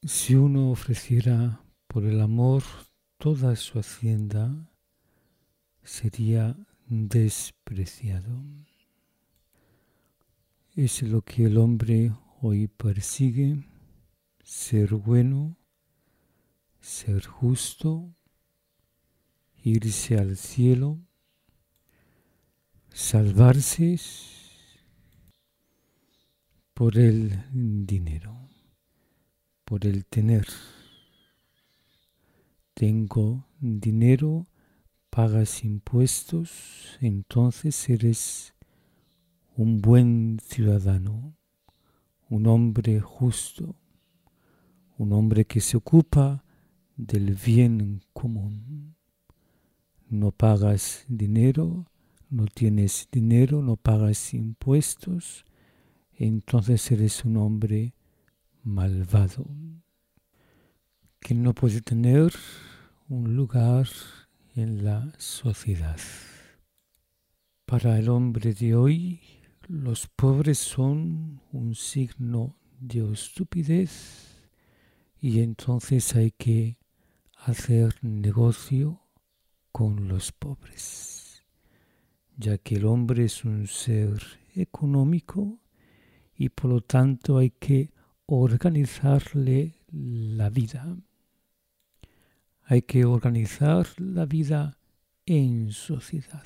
Si uno ofreciera por el amor toda su hacienda, sería despreciado. Es lo que el hombre hoy persigue: ser bueno, ser justo, irse al cielo, salvarse por el dinero, por el tener. Tengo dinero, pagas impuestos, entonces eres un buen ciudadano, un hombre justo, un hombre que se ocupa del bien común. No pagas dinero, no tienes dinero, no pagas impuestos, entonces eres un hombre malvado, que no puede tener un lugar en la sociedad. Para el hombre de hoy, los pobres son un signo de estupidez y entonces hay que hacer negocio con los pobres, ya que el hombre es un ser económico y por lo tanto hay que organizarle la vida. Hay que organizar la vida en sociedad.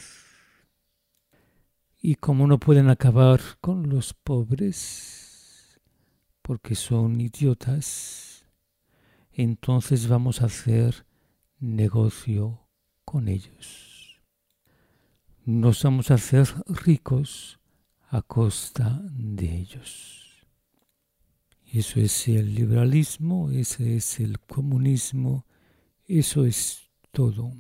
Y como no pueden acabar con los pobres, porque son idiotas, entonces vamos a hacer negocio con ellos. Nos vamos a hacer ricos a costa de ellos. Y eso es el liberalismo, ese es el comunismo, eso es todo.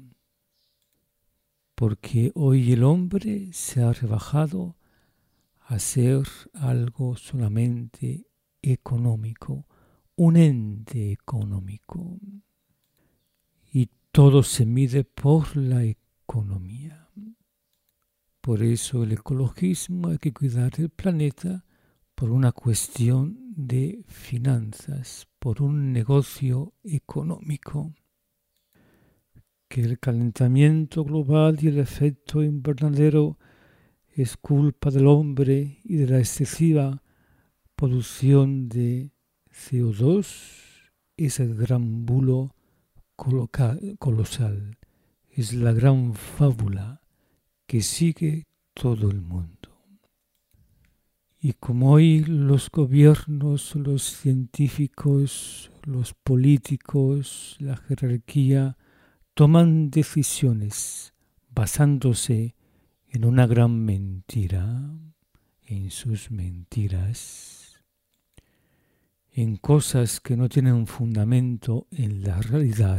Porque hoy el hombre se ha rebajado a ser algo solamente económico, un ente económico. Y todo se mide por la economía. Por eso el ecologismo, hay que cuidar el planeta por una cuestión de finanzas, por un negocio económico. Que el calentamiento global y el efecto invernadero es culpa del hombre y de la excesiva producción de CO2 es el gran bulo colosal, es la gran fábula que sigue todo el mundo. Y como hoy los gobiernos, los científicos, los políticos, la jerarquía toman decisiones basándose en una gran mentira, en sus mentiras, en cosas que no tienen fundamento en la realidad.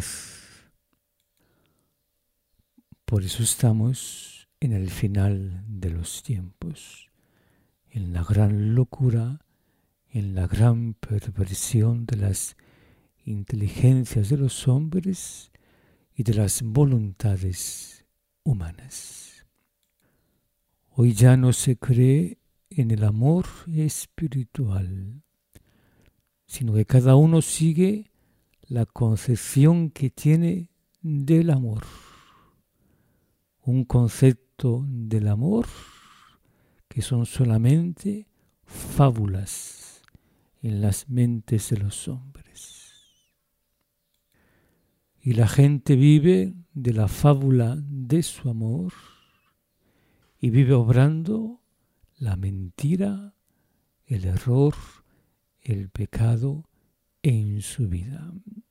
Por eso estamos en el final de los tiempos, en la gran locura, en la gran perversión de las inteligencias de los hombres y de las voluntades humanas. Hoy ya no se cree en el amor espiritual, sino que cada uno sigue la concepción que tiene del amor. Un concepto del amor que son solamente fábulas en las mentes de los hombres. Y la gente vive de la fábula de su amor y vive obrando la mentira, el error, el pecado en su vida.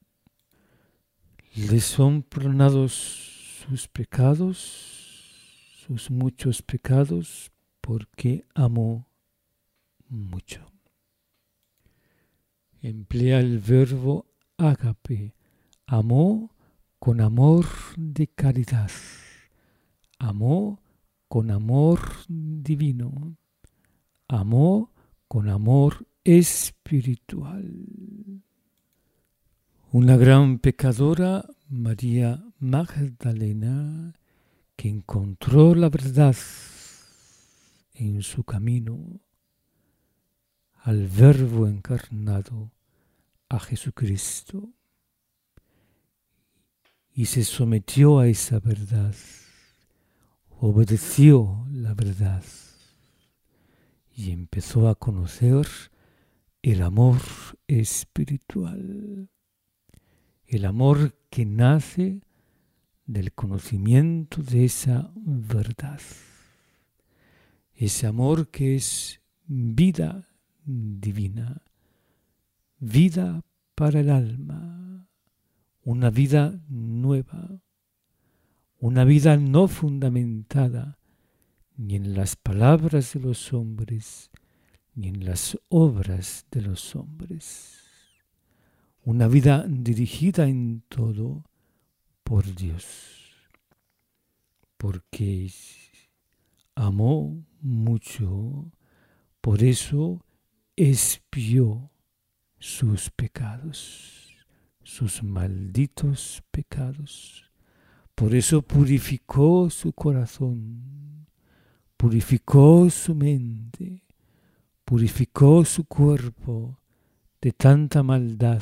Le son perdonados sus pecados, sus muchos pecados, porque amó mucho. Emplea el verbo ágape. Amó con amor de caridad, amó con amor divino, amó con amor espiritual. Una gran pecadora, María Magdalena, que encontró la verdad en su camino, al Verbo encarnado, a Jesucristo y se sometió a esa verdad, obedeció la verdad y empezó a conocer el amor espiritual, el amor que nace del conocimiento de esa verdad, ese amor que es vida divina, vida para el alma, una vida nueva, una vida no fundamentada ni en las palabras de los hombres, ni en las obras de los hombres. Una vida dirigida en todo por Dios, porque amó mucho, por eso expió sus pecados, sus malditos pecados. Por eso purificó su corazón, purificó su mente, purificó su cuerpo de tanta maldad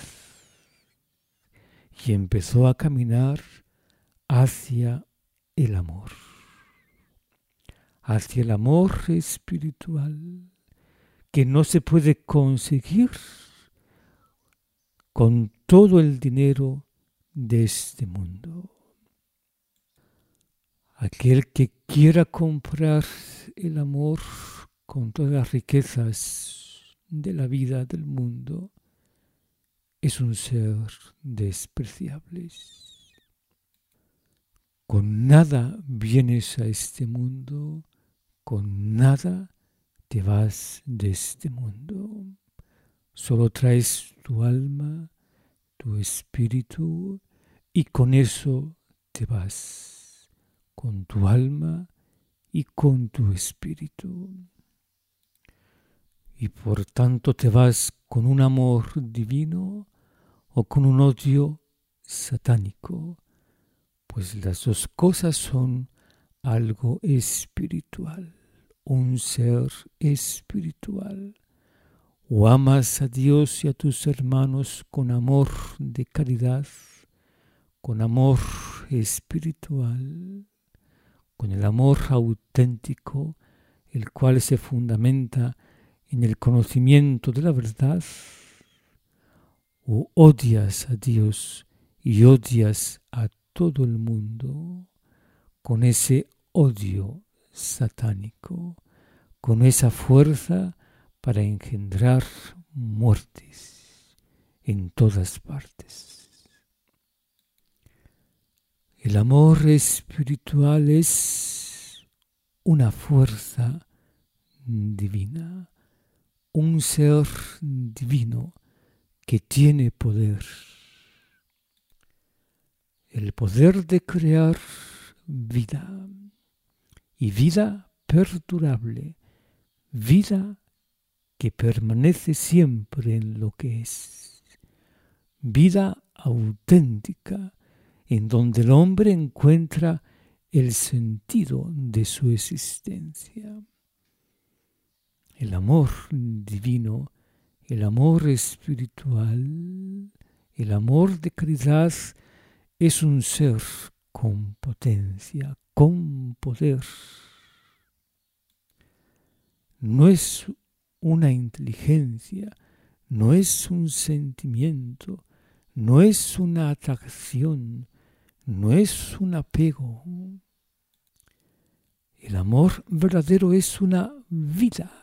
y empezó a caminar hacia el amor espiritual que no se puede conseguir con todo el dinero de este mundo. Aquel que quiera comprar el amor con todas las riquezas de la vida del mundo es un ser despreciable. Con nada vienes a este mundo, con nada te vas de este mundo. Solo traes tu alma, tu espíritu, y con eso te vas, con tu alma y con tu espíritu. Y por tanto te vas con un amor divino o con un odio satánico, pues las dos cosas son algo espiritual, un ser espiritual. O amas a Dios y a tus hermanos con amor de caridad, con amor espiritual, con el amor auténtico, el cual se fundamenta en el conocimiento de la verdad, o odias a Dios y odias a todo el mundo con ese odio satánico, con esa fuerza para engendrar muertes en todas partes. El amor espiritual es una fuerza divina, un ser divino que tiene poder. El poder de crear vida, y vida perdurable, vida que permanece siempre en lo que es, vida auténtica, en donde el hombre encuentra el sentido de su existencia. El amor divino, el amor espiritual, el amor de caridad es un ser con potencia, con poder. No es una inteligencia, no es un sentimiento, no es una atracción, no es un apego. El amor verdadero es una vida.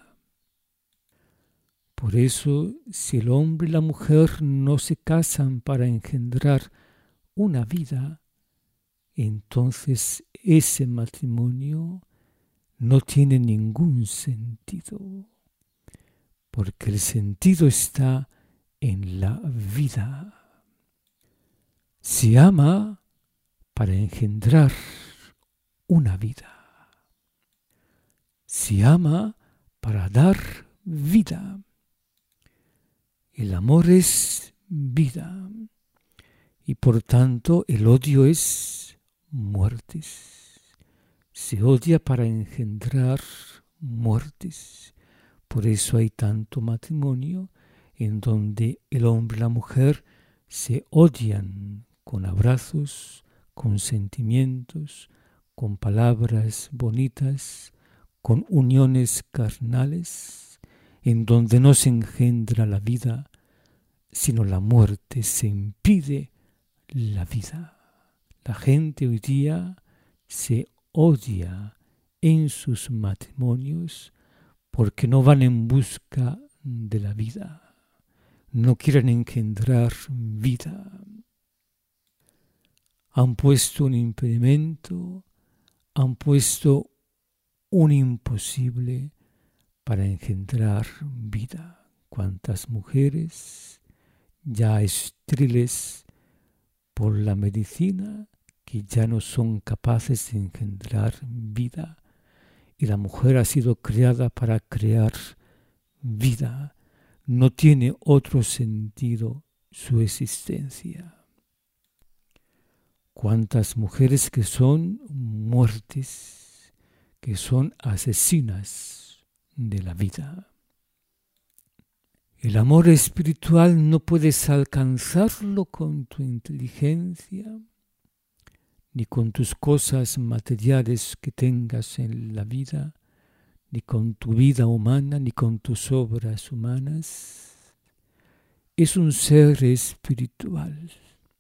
Por eso, si el hombre y la mujer no se casan para engendrar una vida, entonces ese matrimonio no tiene ningún sentido, porque el sentido está en la vida. Se ama para engendrar una vida. Se ama para dar vida. El amor es vida y por tanto el odio es muertes. Se odia para engendrar muertes. Por eso hay tanto matrimonio en donde el hombre y la mujer se odian con abrazos, con sentimientos, con palabras bonitas, con uniones carnales, en donde no se engendra la vida, sino la muerte, se impide la vida. La gente hoy día se odia en sus matrimonios porque no van en busca de la vida, no quieren engendrar vida. Han puesto un impedimento, han puesto un imposible para engendrar vida. ¿Cuántas mujeres ya estériles por la medicina que ya no son capaces de engendrar vida? Y la mujer ha sido creada para crear vida. No tiene otro sentido su existencia. Cuántas mujeres que son muertes, que son asesinas de la vida. El amor espiritual no puedes alcanzarlo con tu inteligencia, ni con tus cosas materiales que tengas en la vida, ni con tu vida humana, ni con tus obras humanas. Es un ser espiritual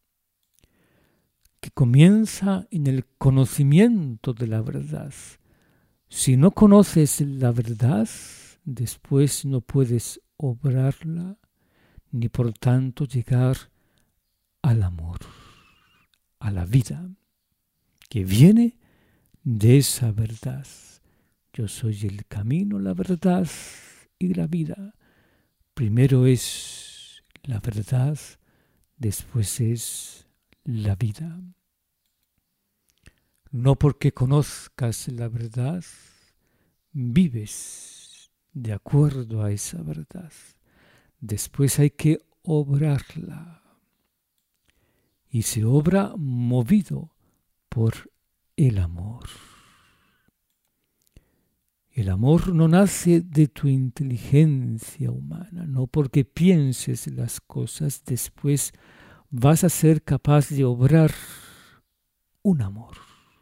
que comienza en el conocimiento de la verdad. Si no conoces la verdad, después no puedes obrarla, ni por tanto llegar al amor, a la vida, que viene de esa verdad. Yo soy el camino, la verdad y la vida. Primero es la verdad, después es la vida. No porque conozcas la verdad, vives de acuerdo a esa verdad. Después hay que obrarla. Y se obra movido por el amor. El amor no nace de tu inteligencia humana, no porque pienses las cosas, después vas a ser capaz de obrar un amor.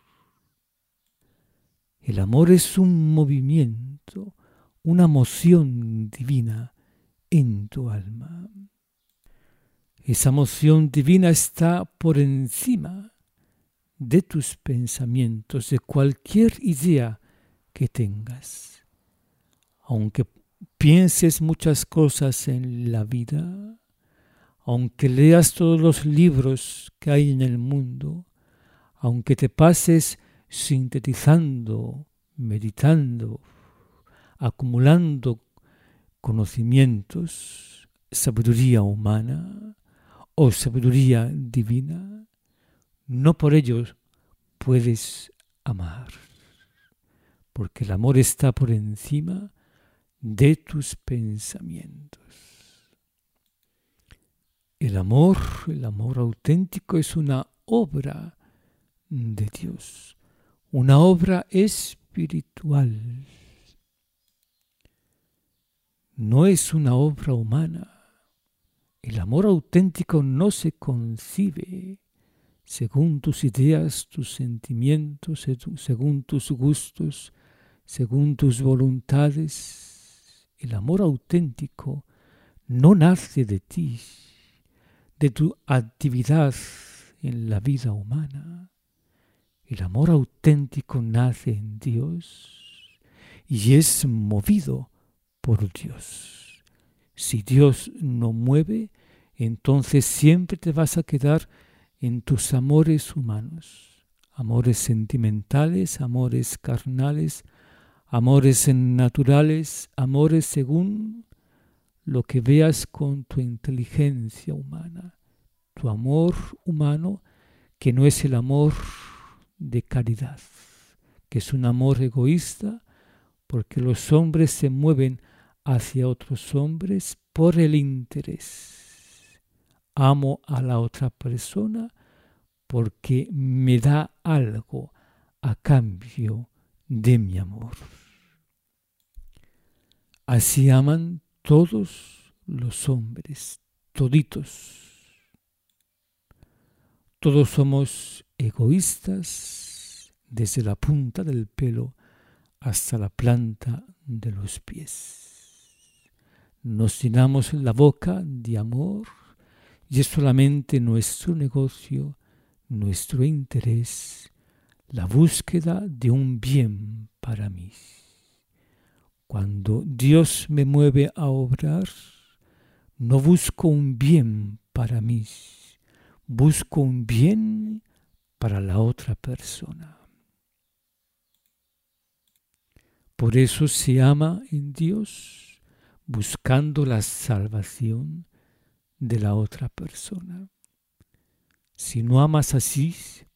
El amor es un movimiento, una moción divina en tu alma. Esa moción divina está por encima de tus pensamientos, de cualquier idea que tengas. Aunque pienses muchas cosas en la vida, aunque leas todos los libros que hay en el mundo, aunque te pases sintetizando, meditando, acumulando conocimientos, sabiduría humana o sabiduría divina, no por ello puedes amar, porque el amor está por encima de tus pensamientos. El amor auténtico es una obra de Dios, una obra espiritual. No es una obra humana. El amor auténtico no se concibe según tus ideas, tus sentimientos, según tus gustos, según tus voluntades. El amor auténtico no nace de ti, de tu actividad en la vida humana. El amor auténtico nace en Dios y es movido por Dios. Si Dios no mueve, entonces siempre te vas a quedar en tus amores humanos, amores sentimentales, amores carnales, amores naturales, amores según lo que veas con tu inteligencia humana, tu amor humano que no es el amor de caridad, que es un amor egoísta, porque los hombres se mueven hacia otros hombres por el interés. Amo a la otra persona porque me da algo a cambio de mi amor. Así aman todos los hombres, toditos. Todos somos egoístas desde la punta del pelo hasta la planta de los pies. Nos llenamos la boca de amor y es solamente nuestro negocio, nuestro interés, la búsqueda de un bien para mí. Cuando Dios me mueve a obrar, no busco un bien para mí, busco un bien para la otra persona. Por eso se ama en Dios, buscando la salvación de la otra persona. Si no amas así,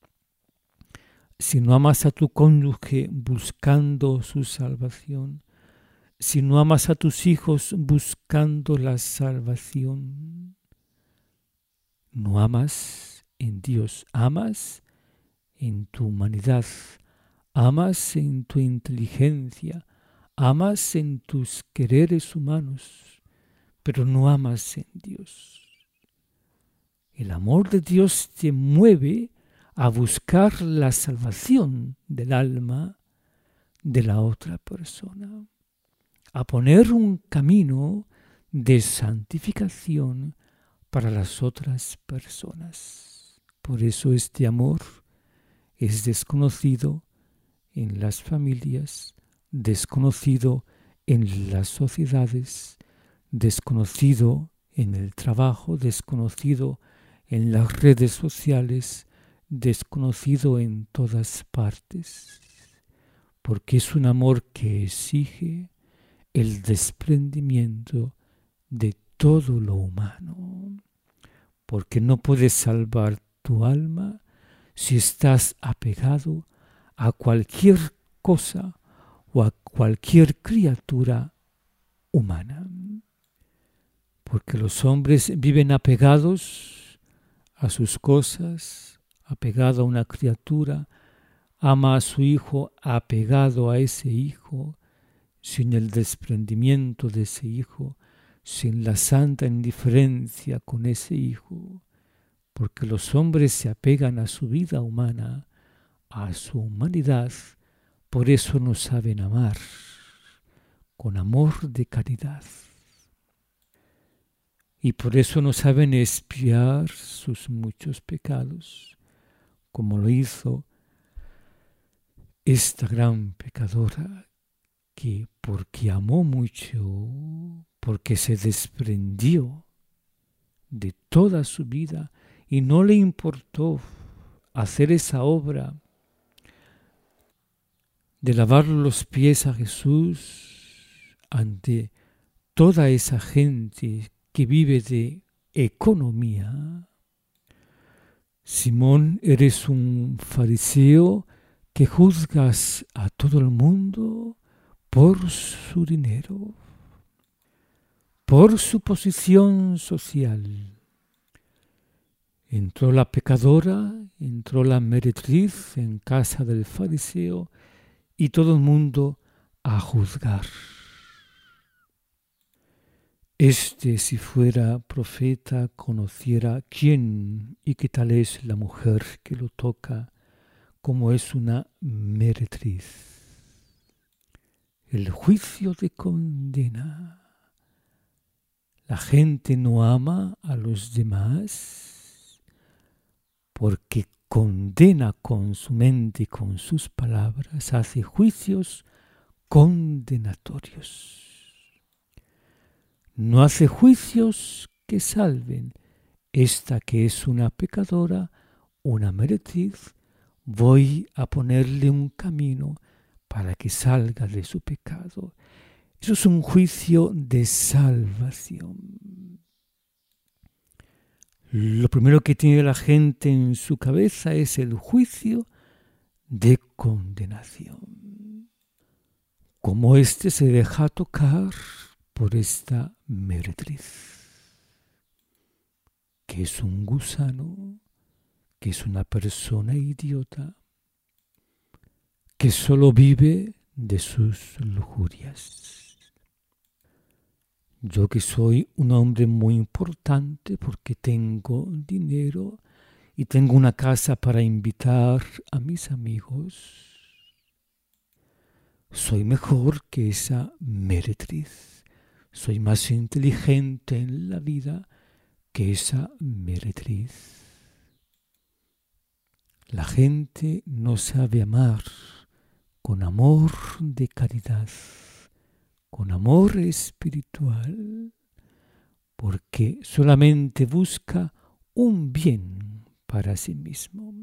si no amas a tu cónyuge buscando su salvación, si no amas a tus hijos buscando la salvación, no amas en Dios, amas en tu humanidad, amas en tu inteligencia, amas en tus quereres humanos, pero no amas en Dios. El amor de Dios te mueve a buscar la salvación del alma de la otra persona, a poner un camino de santificación para las otras personas. Por eso este amor es desconocido en las familias, desconocido en las sociedades, desconocido en el trabajo, desconocido en las redes sociales, desconocido en todas partes, porque es un amor que exige el desprendimiento de todo lo humano, porque no puedes salvar tu alma si estás apegado a cualquier cosa o a cualquier criatura humana, porque los hombres viven apegados a sus cosas, apegado a una criatura, ama a su hijo apegado a ese hijo, sin el desprendimiento de ese hijo, sin la santa indiferencia con ese hijo, porque los hombres se apegan a su vida humana, a su humanidad, por eso no saben amar, con amor de caridad. Y por eso no saben expiar sus muchos pecados, como lo hizo esta gran pecadora, que porque amó mucho, porque se desprendió de toda su vida y no le importó hacer esa obra de lavar los pies a Jesús ante toda esa gente que vive de economía. Simón, eres un fariseo que juzgas a todo el mundo por su dinero, por su posición social. Entró la pecadora, entró la meretriz en casa del fariseo y todo el mundo a juzgar. Si fuera profeta, conociera quién y qué tal es la mujer que lo toca, como es una meretriz. El juicio te condena. La gente no ama a los demás porque condena con su mente y con sus palabras, hace juicios condenatorios. No hace juicios que salven. Esta que es una pecadora, una meretriz, voy a ponerle un camino para que salga de su pecado. Eso es un juicio de salvación. Lo primero que tiene la gente en su cabeza es el juicio de condenación. Como se deja tocar por esta meretriz, que es un gusano, que es una persona idiota, que solo vive de sus lujurias. Yo que soy un hombre muy importante porque tengo dinero y tengo una casa para invitar a mis amigos, soy mejor que esa meretriz. Soy más inteligente en la vida que esa meretriz. La gente no sabe amar con amor de caridad, con amor espiritual, porque solamente busca un bien para sí mismo.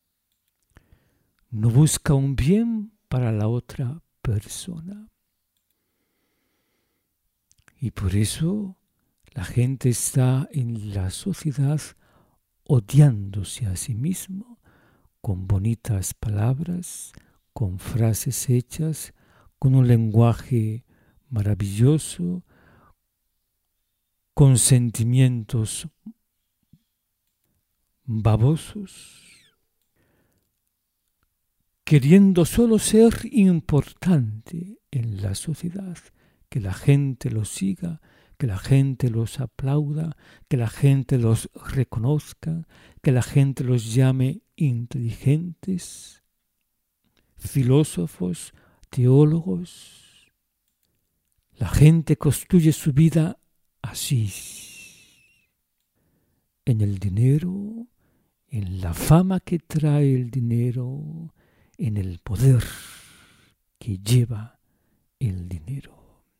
No busca un bien para la otra persona. Y por eso la gente está en la sociedad odiándose a sí mismo con bonitas palabras, con frases hechas, con un lenguaje maravilloso, con sentimientos babosos, queriendo solo ser importante en la sociedad, que la gente los siga, que la gente los aplauda, que la gente los reconozca, que la gente los llame inteligentes, filósofos, teólogos. La gente construye su vida así, en el dinero, en la fama que trae el dinero, en el poder que lleva el dinero.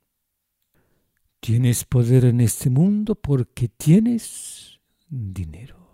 Tienes poder en este mundo porque tienes dinero.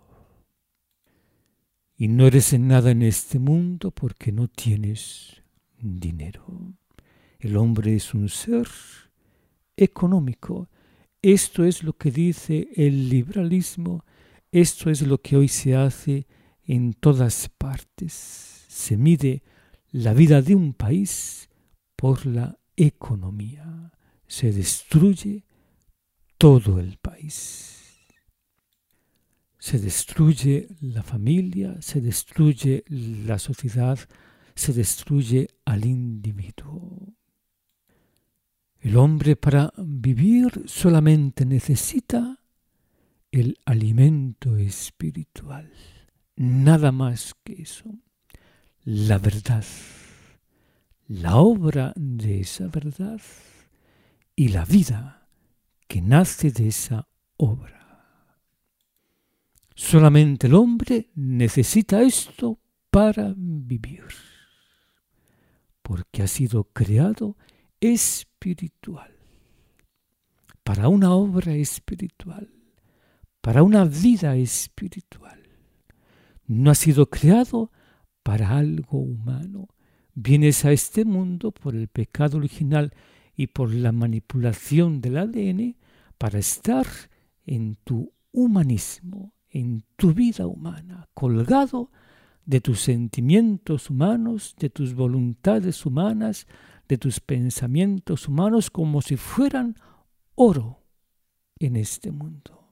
Y no eres en nada en este mundo porque no tienes dinero. El hombre es un ser económico. Esto es lo que dice el liberalismo. Esto es lo que hoy se hace en todas partes. Se mide la vida de un país por la economía. Se destruye todo el país. Se destruye la familia, se destruye la sociedad, se destruye al individuo. El hombre para vivir solamente necesita el alimento espiritual, nada más que eso. La verdad, la obra de esa verdad y la vida que nace de esa obra. Solamente el hombre necesita esto para vivir, porque ha sido creado espiritual, para una obra espiritual, para una vida espiritual. No ha sido creado para algo humano. Vienes a este mundo por el pecado original y por la manipulación del ADN para estar en tu humanismo, en tu vida humana, colgado de tus sentimientos humanos, de tus voluntades humanas, de tus pensamientos humanos, como si fueran oro en este mundo.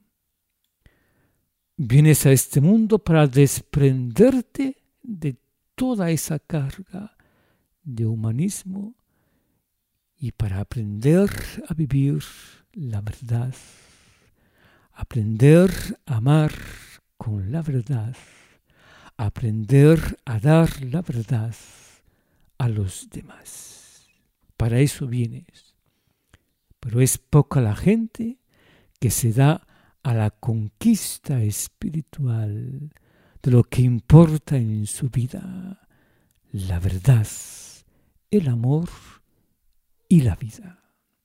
Vienes a este mundo para desprenderte de toda esa carga de humanismo y para aprender a vivir la verdad, aprender a amar con la verdad, aprender a dar la verdad a los demás. Para eso vienes. Pero es poca la gente que se da a la conquista espiritual de lo que importa en su vida, la verdad, el amor y la vida.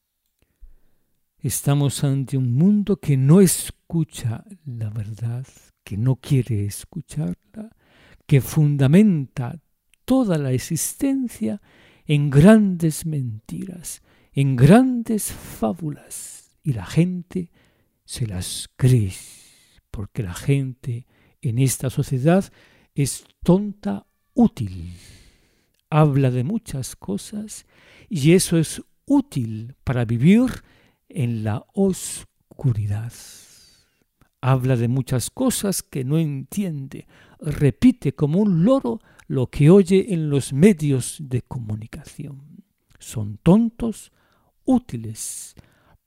Estamos ante un mundo que no escucha la verdad, que no quiere escucharla, que fundamenta toda la existencia en grandes mentiras, en grandes fábulas, y la gente se las cree, porque la gente en esta sociedad es tonta útil. Habla de muchas cosas y eso es útil para vivir en la oscuridad. Habla de muchas cosas que no entiende. Repite como un loro lo que oye en los medios de comunicación. Son tontos útiles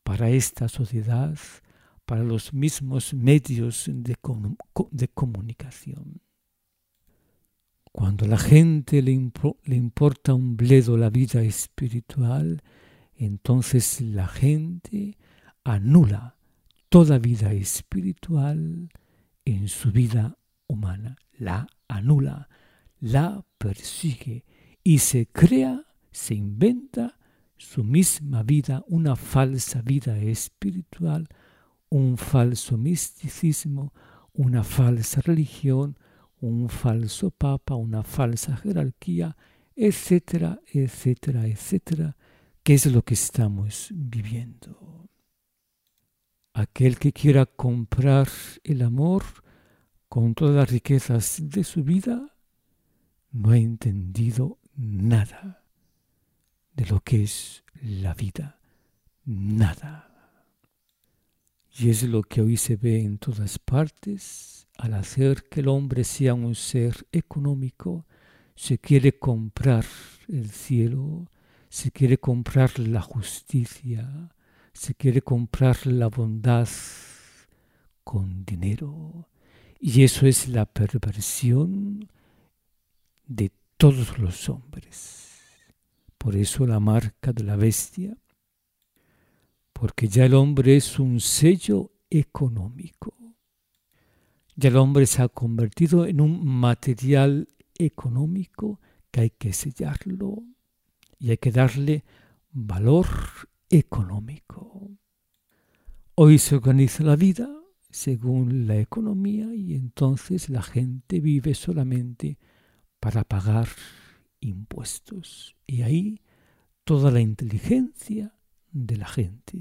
para esta sociedad, para los mismos medios de comunicación. Cuando a la gente le importa un bledo la vida espiritual, entonces la gente anula toda vida espiritual en su vida humana. La anula, la persigue y se inventa su misma vida, una falsa vida espiritual, un falso misticismo, una falsa religión, un falso papa, una falsa jerarquía, etcétera, etcétera, etcétera, que es lo que estamos viviendo. Aquel que quiera comprar el amor con todas las riquezas de su vida no ha entendido nada de lo que es la vida, nada. Y es lo que hoy se ve en todas partes. Al hacer que el hombre sea un ser económico, se quiere comprar el cielo, se quiere comprar la justicia, se quiere comprar la bondad con dinero. Y eso es la perversión de todos los hombres. Por eso la marca de la bestia, porque ya el hombre es un sello económico. Ya el hombre se ha convertido en un material económico que hay que sellarlo y hay que darle valor económico. Hoy se organiza la vida según la economía y entonces la gente vive solamente para pagar impuestos. Y ahí toda la inteligencia de la gente.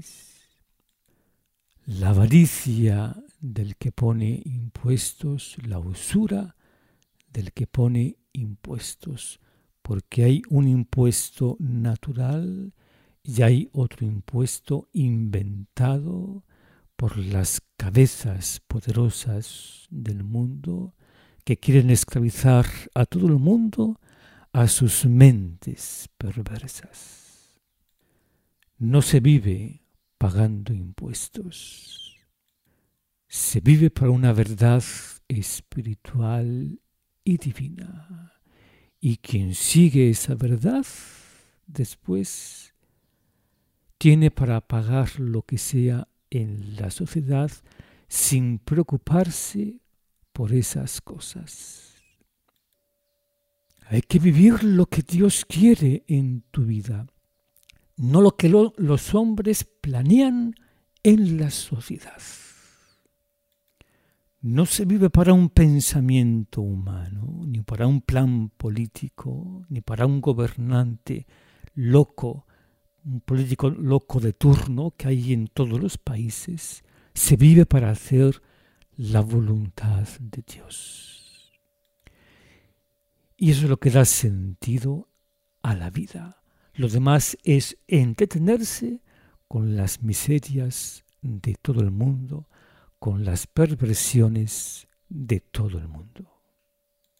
La avaricia del que pone impuestos, la usura del que pone impuestos, porque hay un impuesto natural y hay otro impuesto inventado por las cabezas poderosas del mundo que quieren esclavizar a todo el mundo a sus mentes perversas. No se vive pagando impuestos. Se vive para una verdad espiritual y divina. Y quien sigue esa verdad, después tiene para pagar lo que sea en la sociedad sin preocuparse por esas cosas. Hay que vivir lo que Dios quiere en tu vida, no lo que los hombres planean en la sociedad. No se vive para un pensamiento humano, ni para un plan político, ni para un gobernante loco, un político loco de turno que hay en todos los países. Se vive para hacer la voluntad de Dios. Y eso es lo que da sentido a la vida. Lo demás es entretenerse con las miserias de todo el mundo, con las perversiones de todo el mundo.